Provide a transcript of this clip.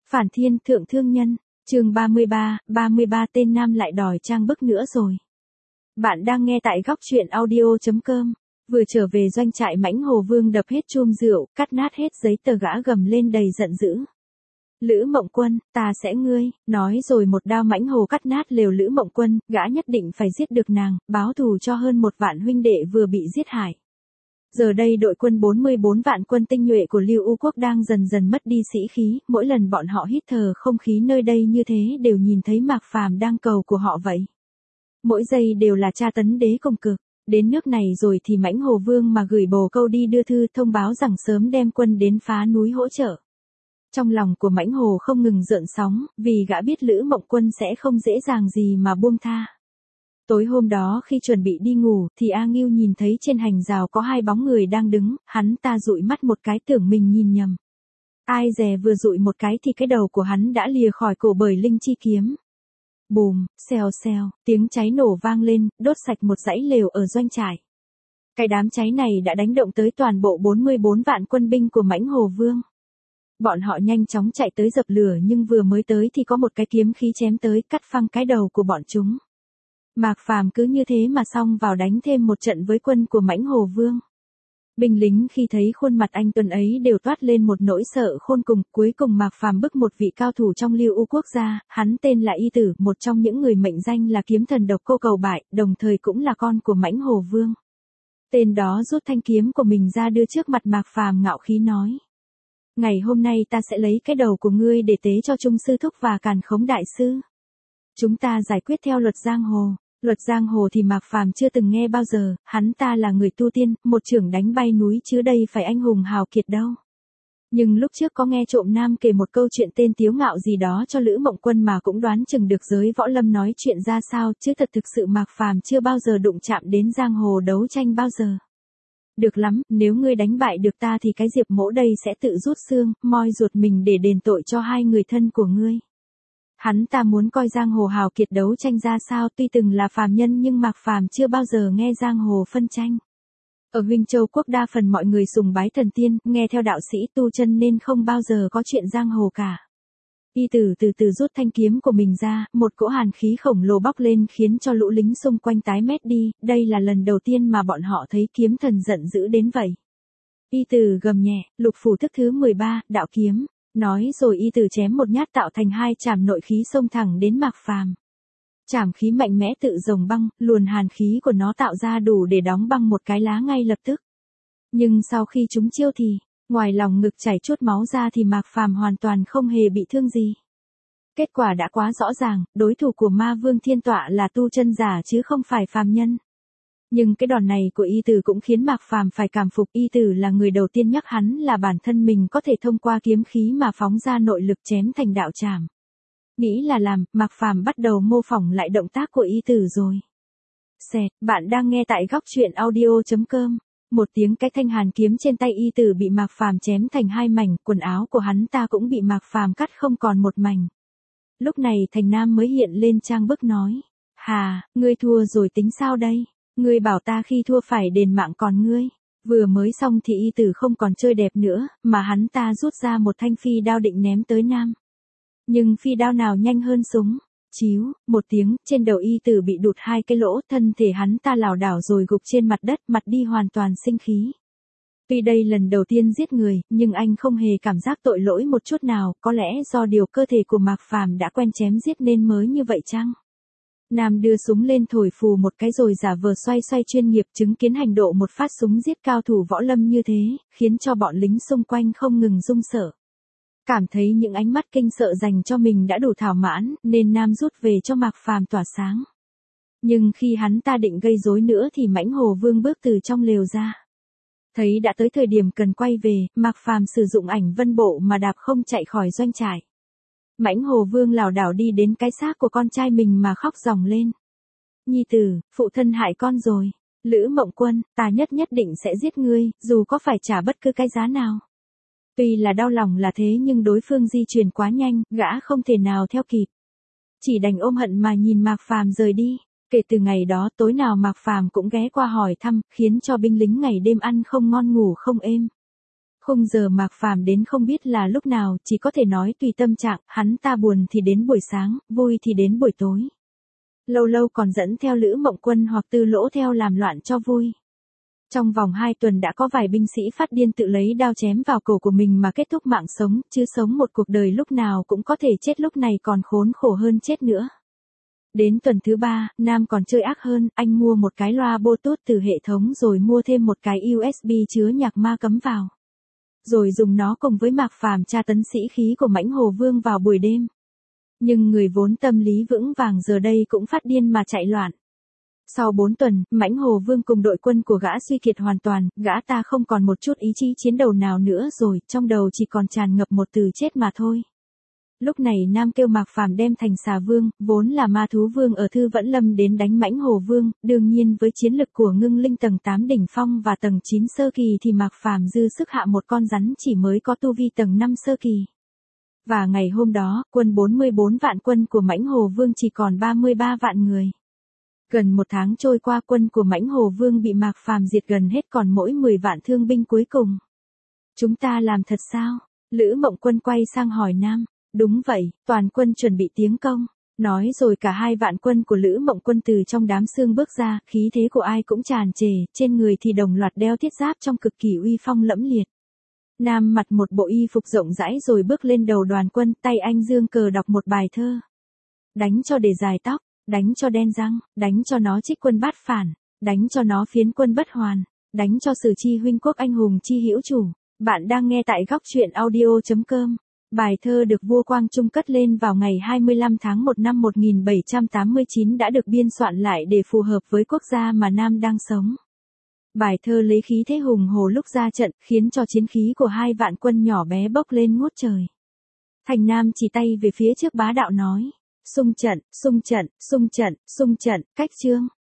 Phản thiên thượng thương nhân, chương 33 tên nam lại đòi trang bức nữa rồi. Bạn đang nghe tại góc truyện audio.com. Vừa trở về doanh trại Mãnh Hồ Vương đập hết chum rượu, cắt nát hết giấy tờ gã gầm lên đầy giận dữ. Lữ Mộng Quân, ta sẽ ngươi, nói rồi một đao Mãnh Hồ cắt nát lều Lữ Mộng Quân, gã nhất định phải giết được nàng, báo thù cho hơn 1 vạn huynh đệ vừa bị giết hại. Giờ đây đội quân 44 vạn quân tinh nhuệ của Lưu U Quốc đang dần dần mất đi sĩ khí, mỗi lần bọn họ hít thở không khí nơi đây như thế đều nhìn thấy Mạc Phàm đang cầu của họ vậy. Mỗi giây đều là tra tấn đế công cực, đến nước này rồi thì Mãnh Hồ Vương mà gửi bồ câu đi đưa thư thông báo rằng sớm đem quân đến phá núi hỗ trợ. Trong lòng của Mãnh Hồ không ngừng rợn sóng, vì gã biết Lữ Mộng Quân sẽ không dễ dàng gì mà buông tha. Tối hôm đó khi chuẩn bị đi ngủ thì A Ngưu nhìn thấy trên hành rào có 2 bóng người đang đứng, hắn ta dụi mắt một cái tưởng mình nhìn nhầm. Ai dè vừa dụi một cái thì cái đầu của hắn đã lìa khỏi cổ bởi linh chi kiếm. Bùm, xèo xèo, tiếng cháy nổ vang lên, đốt sạch một dãy lều ở doanh trại. Cái đám cháy này đã đánh động tới toàn bộ 44 vạn quân binh của Mãnh Hồ Vương. Bọn họ nhanh chóng chạy tới dập lửa nhưng vừa mới tới thì có một cái kiếm khí chém tới cắt phăng cái đầu của bọn chúng. Mạc Phàm cứ như thế mà xông vào đánh thêm một trận với quân của Mãnh Hồ Vương. Binh lính khi thấy khuôn mặt anh tuấn ấy đều toát lên một nỗi sợ khôn cùng, cuối cùng Mạc Phàm bức một vị cao thủ trong Lưu U Quốc gia, hắn tên là Y Tử, một trong những người mệnh danh là kiếm thần độc cô cầu bại, đồng thời cũng là con của Mãnh Hồ Vương. Tên đó rút thanh kiếm của mình ra đưa trước mặt Mạc Phàm ngạo khí nói: "Ngày hôm nay ta sẽ lấy cái đầu của ngươi để tế cho Trung sư thúc và Càn Khống đại sư. Chúng ta giải quyết theo luật giang hồ." Luật giang hồ thì Mạc Phàm chưa từng nghe bao giờ, hắn ta là người tu tiên, một chưởng đánh bay núi chứ đây phải anh hùng hào kiệt đâu. Nhưng lúc trước có nghe trộm nam kể một câu chuyện tên Tiếu Ngạo gì đó cho Lữ Mộng Quân mà cũng đoán chừng được giới võ lâm nói chuyện ra sao, chứ thực sự Mạc Phàm chưa bao giờ đụng chạm đến giang hồ đấu tranh bao giờ. Được lắm, nếu ngươi đánh bại được ta thì cái Diệp Mỗ đây sẽ tự rút xương, moi ruột mình để đền tội cho 2 người thân của ngươi. Hắn ta muốn coi giang hồ hào kiệt đấu tranh ra sao, tuy từng là phàm nhân nhưng Mạc Phàm chưa bao giờ nghe giang hồ phân tranh. Ở Huỳnh Châu Quốc đa phần mọi người sùng bái thần tiên, nghe theo đạo sĩ tu chân nên không bao giờ có chuyện giang hồ cả. Y Tử từ từ rút thanh kiếm của mình ra, một cỗ hàn khí khổng lồ bốc lên khiến cho lũ lính xung quanh tái mét đi, đây là lần đầu tiên mà bọn họ thấy kiếm thần giận dữ đến vậy. Y Tử gầm nhẹ, lục phủ thức thứ 13, đạo kiếm. Nói rồi Y Tử chém một nhát tạo thành 2 chảm nội khí xông thẳng đến Mạc Phàm. Chảm khí mạnh mẽ tự rồng băng, luồn hàn khí của nó tạo ra đủ để đóng băng một cái lá ngay lập tức. Nhưng sau khi chúng chiêu thì, ngoài lòng ngực chảy chút máu ra thì Mạc Phàm hoàn toàn không hề bị thương gì. Kết quả đã quá rõ ràng, đối thủ của Ma Vương Thiên Tọa là tu chân giả chứ không phải phàm nhân. Nhưng cái đòn này của Y Tử cũng khiến Mạc Phàm phải cảm phục, Y Tử là người đầu tiên nhắc hắn là bản thân mình có thể thông qua kiếm khí mà phóng ra nội lực chém thành đạo trảm. Nghĩ là làm, Mạc Phàm bắt đầu mô phỏng lại động tác của Y Tử rồi. Xẹt, bạn đang nghe tại góc truyện audio.com. Một tiếng cái thanh hàn kiếm trên tay Y Tử bị Mạc Phàm chém thành 2 mảnh, quần áo của hắn ta cũng bị Mạc Phàm cắt không còn một mảnh. Lúc này Thành Nam mới hiện lên trang bức nói: "Hà, ngươi thua rồi tính sao đây? Ngươi bảo ta khi thua phải đền mạng còn ngươi." Vừa mới xong thì Y Tử không còn chơi đẹp nữa, mà hắn ta rút ra một thanh phi đao định ném tới Nam. Nhưng phi đao nào nhanh hơn súng. Chíu, một tiếng, trên đầu Y Tử bị đụt 2 cái lỗ, thân thể hắn ta lảo đảo rồi gục trên mặt đất, mặt đi hoàn toàn sinh khí. Tuy đây lần đầu tiên giết người, nhưng anh không hề cảm giác tội lỗi một chút nào, có lẽ do điều cơ thể của Mạc Phàm đã quen chém giết nên mới như vậy chăng? Nam đưa súng lên thổi phù một cái rồi giả vờ xoay chuyên nghiệp, chứng kiến hành động một phát súng giết cao thủ võ lâm như thế, khiến cho bọn lính xung quanh không ngừng run sợ. Cảm thấy những ánh mắt kinh sợ dành cho mình đã đủ thỏa mãn, nên Nam rút về cho Mạc Phàm tỏa sáng. Nhưng khi hắn ta định gây rối nữa thì Mãnh Hồ Vương bước từ trong lều ra. Thấy đã tới thời điểm cần quay về, Mạc Phàm sử dụng ảnh vân bộ mà đạp không chạy khỏi doanh trại. Mãnh Hồ Vương lảo đảo đi đến cái xác của con trai mình mà khóc ròng lên. "Nhi tử, phụ thân hại con rồi. Lữ Mộng Quân, ta nhất định sẽ giết ngươi, dù có phải trả bất cứ cái giá nào." Tuy là đau lòng là thế nhưng đối phương di chuyển quá nhanh, gã không thể nào theo kịp. Chỉ đành ôm hận mà nhìn Mạc Phàm rời đi. Kể từ ngày đó tối nào Mạc Phàm cũng ghé qua hỏi thăm, khiến cho binh lính ngày đêm ăn không ngon ngủ không êm. Khung giờ Mạc Phàm đến không biết là lúc nào, chỉ có thể nói tùy tâm trạng, hắn ta buồn thì đến buổi sáng, vui thì đến buổi tối. Lâu lâu còn dẫn theo Lữ Mộng Quân hoặc Tư Lỗ theo làm loạn cho vui. Trong vòng 2 tuần đã có vài binh sĩ phát điên tự lấy đao chém vào cổ của mình mà kết thúc mạng sống, chứ sống một cuộc đời lúc nào cũng có thể chết, lúc này còn khốn khổ hơn chết nữa. Đến tuần thứ 3, Nam còn chơi ác hơn, anh mua một cái loa Bluetooth từ hệ thống rồi mua thêm một cái USB chứa nhạc ma cấm vào. Rồi dùng nó cùng với Mạc Phàm tra tấn sĩ khí của Mãnh Hồ Vương vào buổi đêm. Nhưng người vốn tâm lý vững vàng giờ đây cũng phát điên mà chạy loạn. Sau 4 tuần, Mãnh Hồ Vương cùng đội quân của gã suy kiệt hoàn toàn, gã ta không còn một chút ý chí chiến đấu nào nữa rồi, trong đầu chỉ còn tràn ngập một từ chết mà thôi. Lúc này Nam kêu Mạc Phàm đem Thành Xà Vương, vốn là ma thú vương ở Thư Vẫn Lâm đến đánh Mãnh Hồ Vương, đương nhiên với chiến lực của Ngưng Linh tầng 8 đỉnh phong và tầng 9 sơ kỳ thì Mạc Phàm dư sức hạ một con rắn chỉ mới có tu vi tầng 5 sơ kỳ. Và ngày hôm đó, quân 44 vạn quân của Mãnh Hồ Vương chỉ còn 33 vạn người. Gần 1 tháng trôi qua, quân của Mãnh Hồ Vương bị Mạc Phàm diệt gần hết, còn mỗi 10 vạn thương binh cuối cùng. Chúng ta làm thật sao? Lữ Mộng Quân quay sang hỏi Nam. Đúng vậy, toàn quân chuẩn bị tiến công. Nói rồi cả 2 vạn quân của Lữ Mộng Quân từ trong đám xương bước ra, khí thế của ai cũng tràn trề, trên người thì đồng loạt đeo thiết giáp trong cực kỳ uy phong lẫm liệt. Nam mặc một bộ y phục rộng rãi rồi bước lên đầu đoàn quân, tay anh giương cờ đọc một bài thơ. Đánh cho để dài tóc, đánh cho đen răng, đánh cho nó trích quân bát phản, đánh cho nó phiến quân bất hoàn, đánh cho Sử Chi huynh quốc anh hùng chi hữu chủ. Bạn đang nghe tại góc truyện audio.com. Bài thơ được vua Quang Trung cất lên vào ngày 25 tháng 1 năm 1789 đã được biên soạn lại để phù hợp với quốc gia mà Nam đang sống. Bài thơ lấy khí thế hùng hồ lúc ra trận, khiến cho chiến khí của 2 vạn quân nhỏ bé bốc lên ngút trời. Thành Nam chỉ tay về phía trước bá đạo nói: xung trận, xung trận, xung trận, xung trận, cách chương.